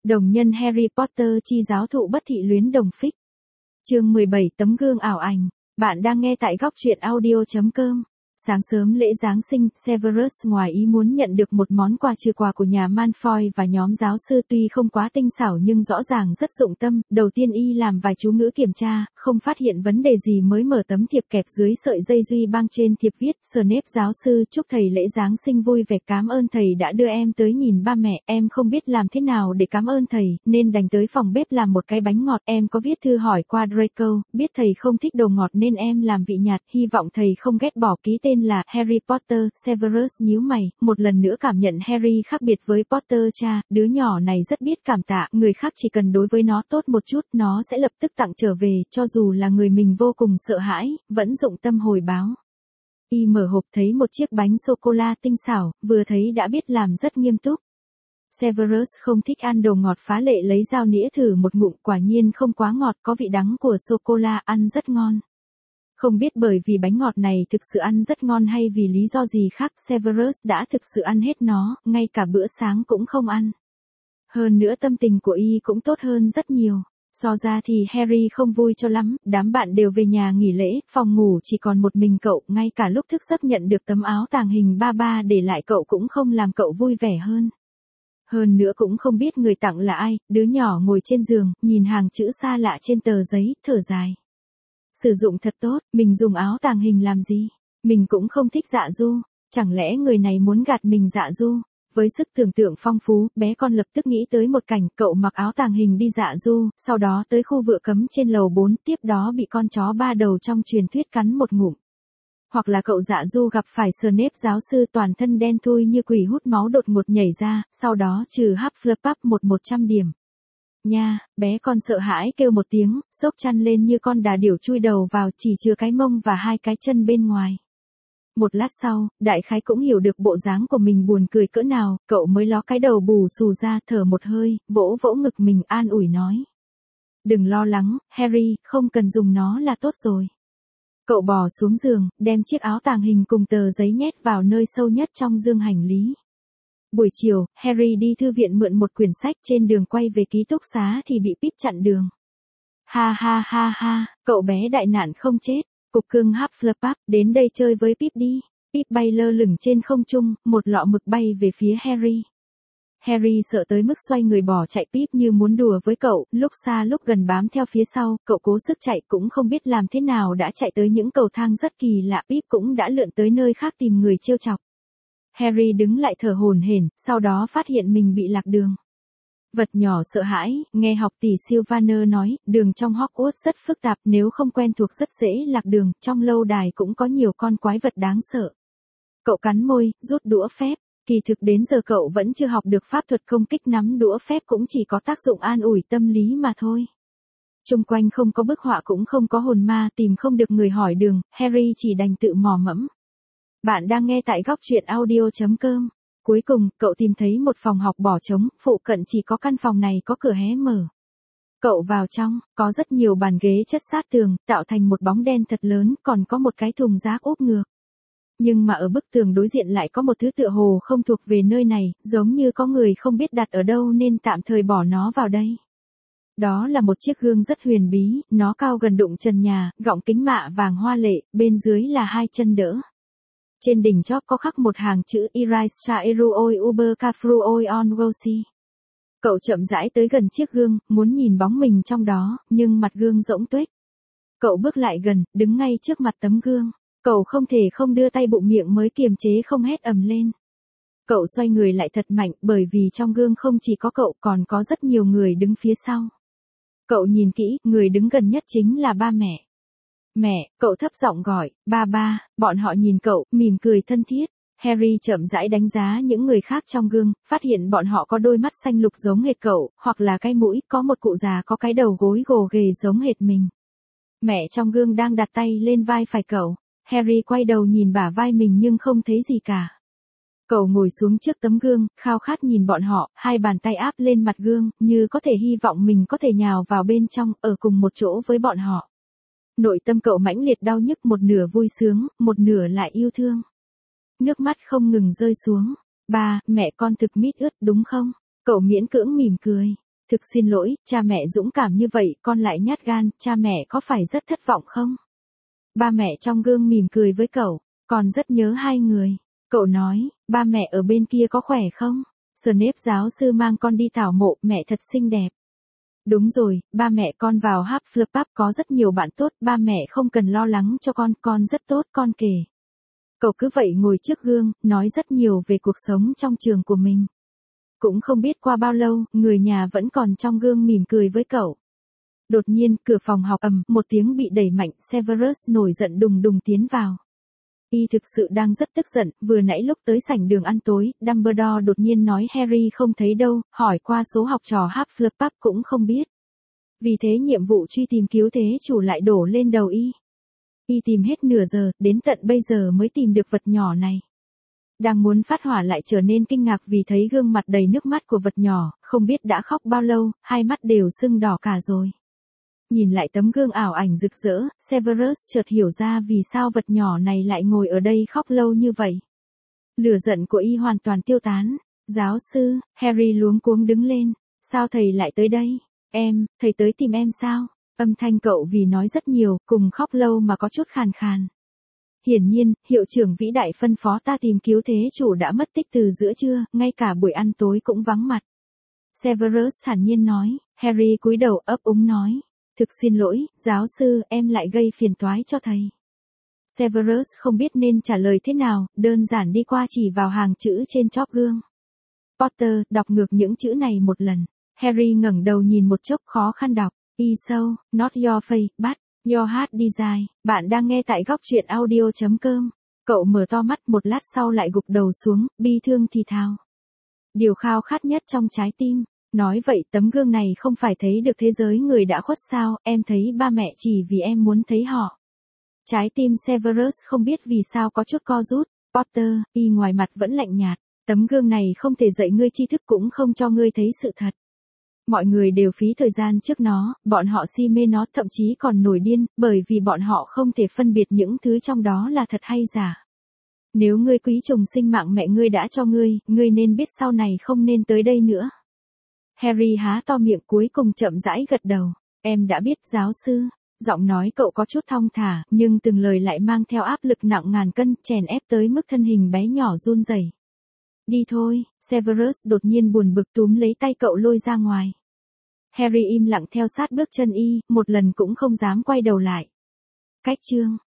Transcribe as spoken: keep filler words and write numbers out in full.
Đồng nhân Harry Potter chi giáo thụ bất thị luyến đồng phích. Chương mười bảy tấm gương ảo ảnh. Bạn đang nghe tại góc truyện audio chấm com. Sáng sớm lễ Giáng sinh, Severus ngoài ý muốn nhận được một món quà trừ quà của nhà Malfoy và nhóm giáo sư tuy không quá tinh xảo nhưng rõ ràng rất dụng tâm. Đầu tiên y làm vài chú ngữ kiểm tra, không phát hiện vấn đề gì mới mở tấm thiệp kẹp dưới sợi dây duy băng trên thiệp viết: Snape giáo sư chúc thầy lễ Giáng sinh vui vẻ, cảm ơn thầy đã đưa em tới nhìn ba mẹ, em không biết làm thế nào để cảm ơn thầy, nên đành tới phòng bếp làm một cái bánh ngọt. Em có viết thư hỏi qua Draco, biết thầy không thích đồ ngọt nên em làm vị nhạt, hy vọng thầy không ghét bỏ. Ký tên là Harry Potter. Severus nhíu mày, một lần nữa cảm nhận Harry khác biệt với Potter cha, đứa nhỏ này rất biết cảm tạ, người khác chỉ cần đối với nó tốt một chút, nó sẽ lập tức tặng trở về, cho dù là người mình vô cùng sợ hãi, vẫn dụng tâm hồi báo. Y mở hộp thấy một chiếc bánh sô-cô-la tinh xảo, vừa thấy đã biết làm rất nghiêm túc. Severus không thích ăn đồ ngọt, phá lệ lấy dao nĩa thử một ngụm, quả nhiên không quá ngọt, có vị đắng của sô-cô-la, ăn rất ngon. Không biết bởi vì bánh ngọt này thực sự ăn rất ngon hay vì lý do gì khác, Severus đã thực sự ăn hết nó, ngay cả bữa sáng cũng không ăn. Hơn nữa tâm tình của y cũng tốt hơn rất nhiều. So ra thì Harry không vui cho lắm, đám bạn đều về nhà nghỉ lễ, phòng ngủ chỉ còn một mình cậu, ngay cả lúc thức giấc nhận được tấm áo tàng hình ba ba để lại cậu cũng không làm cậu vui vẻ hơn. Hơn nữa cũng không biết người tặng là ai, đứa nhỏ ngồi trên giường, nhìn hàng chữ xa lạ trên tờ giấy, thở dài. Sử dụng thật tốt, mình dùng áo tàng hình làm gì? Mình cũng không thích Dạ Du, chẳng lẽ người này muốn gạt mình Dạ Du? Với sức tưởng tượng phong phú, bé con lập tức nghĩ tới một cảnh, cậu mặc áo tàng hình đi Dạ Du, sau đó tới khu vựa cấm trên lầu bốn, tiếp đó bị con chó ba đầu trong truyền thuyết cắn một ngụm. Hoặc là cậu Dạ Du gặp phải Snape giáo sư toàn thân đen thui như quỷ hút máu đột ngột nhảy ra, sau đó trừ Hufflepuff một một trăm điểm. Nha, bé con sợ hãi kêu một tiếng, xốc chăn lên như con đà điểu chui đầu vào, chỉ chừa cái mông và hai cái chân bên ngoài. Một lát sau, đại khái cũng hiểu được bộ dáng của mình buồn cười cỡ nào, cậu mới ló cái đầu bù xù ra, thở một hơi, vỗ vỗ ngực mình an ủi nói. Đừng lo lắng, Harry, không cần dùng nó là tốt rồi. Cậu bò xuống giường, đem chiếc áo tàng hình cùng tờ giấy nhét vào nơi sâu nhất trong dương hành lý. Buổi chiều, Harry đi thư viện mượn một quyển sách, trên đường quay về ký túc xá thì bị Pip chặn đường. Ha ha ha ha, cậu bé đại nạn không chết, cục cưng Hufflepuff, đến đây chơi với Pip đi. Pip bay lơ lửng trên không trung, một lọ mực bay về phía Harry. Harry sợ tới mức xoay người bỏ chạy, Pip như muốn đùa với cậu, lúc xa lúc gần bám theo phía sau, cậu cố sức chạy cũng không biết làm thế nào đã chạy tới những cầu thang rất kỳ lạ, Pip cũng đã lượn tới nơi khác tìm người trêu chọc. Harry đứng lại thở hổn hển, sau đó phát hiện mình bị lạc đường. Vật nhỏ sợ hãi, nghe học tỷ Sylvaner nói, đường trong Hogwarts rất phức tạp, nếu không quen thuộc rất dễ lạc đường, trong lâu đài cũng có nhiều con quái vật đáng sợ. Cậu cắn môi, rút đũa phép, kỳ thực đến giờ cậu vẫn chưa học được pháp thuật công kích, nắm đũa phép cũng chỉ có tác dụng an ủi tâm lý mà thôi. Xung quanh không có bức họa cũng không có hồn ma, tìm không được người hỏi đường, Harry chỉ đành tự mò mẫm. Bạn đang nghe tại góc truyện audio chấm com. Cuối cùng, cậu tìm thấy một phòng học bỏ trống, phụ cận chỉ có căn phòng này có cửa hé mở. Cậu vào trong, có rất nhiều bàn ghế chất sát tường, tạo thành một bóng đen thật lớn, còn có một cái thùng rác úp ngược. Nhưng mà ở bức tường đối diện lại có một thứ tựa hồ không thuộc về nơi này, giống như có người không biết đặt ở đâu nên tạm thời bỏ nó vào đây. Đó là một chiếc gương rất huyền bí, nó cao gần đụng trần nhà, gọng kính mạ vàng hoa lệ, bên dưới là hai chân đỡ. Trên đỉnh chóp có khắc một hàng chữ Iris Eruoi Uber Kafruoi on Wosi. Cậu chậm rãi tới gần chiếc gương, muốn nhìn bóng mình trong đó, nhưng mặt gương rỗng tuếch. Cậu bước lại gần, đứng ngay trước mặt tấm gương. Cậu không thể không đưa tay bụng miệng mới kiềm chế không hét ầm lên. Cậu xoay người lại thật mạnh, bởi vì trong gương không chỉ có cậu, còn có rất nhiều người đứng phía sau. Cậu nhìn kỹ, người đứng gần nhất chính là ba mẹ. Mẹ, cậu thấp giọng gọi, ba ba, bọn họ nhìn cậu, mỉm cười thân thiết. Harry chậm rãi đánh giá những người khác trong gương, phát hiện bọn họ có đôi mắt xanh lục giống hệt cậu, hoặc là cái mũi, có một cụ già có cái đầu gối gồ ghề giống hệt mình. Mẹ trong gương đang đặt tay lên vai phải cậu. Harry quay đầu nhìn bả vai mình nhưng không thấy gì cả. Cậu ngồi xuống trước tấm gương, khao khát nhìn bọn họ, hai bàn tay áp lên mặt gương, như có thể hy vọng mình có thể nhào vào bên trong, ở cùng một chỗ với bọn họ. Nội tâm cậu mãnh liệt đau nhức, một nửa vui sướng, một nửa lại yêu thương. Nước mắt không ngừng rơi xuống. Ba, mẹ con thực mít ướt đúng không? Cậu miễn cưỡng mỉm cười. Thực xin lỗi, cha mẹ dũng cảm như vậy, con lại nhát gan, cha mẹ có phải rất thất vọng không? Ba mẹ trong gương mỉm cười với cậu, con rất nhớ hai người. Cậu nói, ba mẹ ở bên kia có khỏe không? Snape giáo sư mang con đi tảo mộ, mẹ thật xinh đẹp. Đúng rồi, ba mẹ con vào Hufflepuff có rất nhiều bạn tốt, ba mẹ không cần lo lắng cho con, con rất tốt, con kể. Cậu cứ vậy ngồi trước gương, nói rất nhiều về cuộc sống trong trường của mình. Cũng không biết qua bao lâu, người nhà vẫn còn trong gương mỉm cười với cậu. Đột nhiên, cửa phòng học ầm, một tiếng bị đẩy mạnh, Severus nổi giận đùng đùng tiến vào. Y thực sự đang rất tức giận, vừa nãy lúc tới sảnh đường ăn tối, Dumbledore đột nhiên nói Harry không thấy đâu, hỏi qua số học trò Hufflepuff cũng không biết. Vì thế nhiệm vụ truy tìm cứu thế chủ lại đổ lên đầu Y. Y tìm hết nửa giờ, đến tận bây giờ mới tìm được vật nhỏ này. Đang muốn phát hỏa lại trở nên kinh ngạc vì thấy gương mặt đầy nước mắt của vật nhỏ, không biết đã khóc bao lâu, hai mắt đều sưng đỏ cả rồi. Nhìn lại tấm gương ảo ảnh rực rỡ, Severus chợt hiểu ra vì sao vật nhỏ này lại ngồi ở đây khóc lâu như vậy. Lửa giận của Y hoàn toàn tiêu tán. Giáo sư, Harry luống cuống đứng lên. Sao thầy lại tới đây? Em, thầy tới tìm em sao? Âm thanh cậu vì nói rất nhiều, cùng khóc lâu mà có chút khàn khàn. Hiển nhiên, hiệu trưởng vĩ đại phân phó ta tìm cứu thế chủ đã mất tích từ giữa trưa, ngay cả buổi ăn tối cũng vắng mặt. Severus thản nhiên nói. Harry cúi đầu ấp úng nói. Thực xin lỗi, giáo sư, em lại gây phiền toái cho thầy. Severus không biết nên trả lời thế nào, đơn giản đi qua chỉ vào hàng chữ trên chóp gương. Potter, đọc ngược những chữ này một lần. Harry ngẩng đầu nhìn một chốc khó khăn đọc. Y so, not your face, but your heart desire. Bạn đang nghe tại góc truyện audio chấm com. Cậu mở to mắt một lát sau lại gục đầu xuống, bi thương thì thào. Điều khao khát nhất trong trái tim. Nói vậy tấm gương này không phải thấy được thế giới người đã khuất sao, em thấy ba mẹ chỉ vì em muốn thấy họ. Trái tim Severus không biết vì sao có chút co rút. Potter, Y ngoài mặt vẫn lạnh nhạt. Tấm gương này không thể dạy ngươi tri thức cũng không cho ngươi thấy sự thật. Mọi người đều phí thời gian trước nó, bọn họ si mê nó thậm chí còn nổi điên, bởi vì bọn họ không thể phân biệt những thứ trong đó là thật hay giả. Nếu ngươi quý trọng sinh mạng mẹ ngươi đã cho ngươi, ngươi nên biết sau này không nên tới đây nữa. Harry há to miệng cuối cùng chậm rãi gật đầu. Em đã biết giáo sư. Giọng nói cậu có chút thong thả, nhưng từng lời lại mang theo áp lực nặng ngàn cân, chèn ép tới mức thân hình bé nhỏ run rẩy. Đi thôi, Severus đột nhiên buồn bực túm lấy tay cậu lôi ra ngoài. Harry im lặng theo sát bước chân Y, một lần cũng không dám quay đầu lại. Cách chương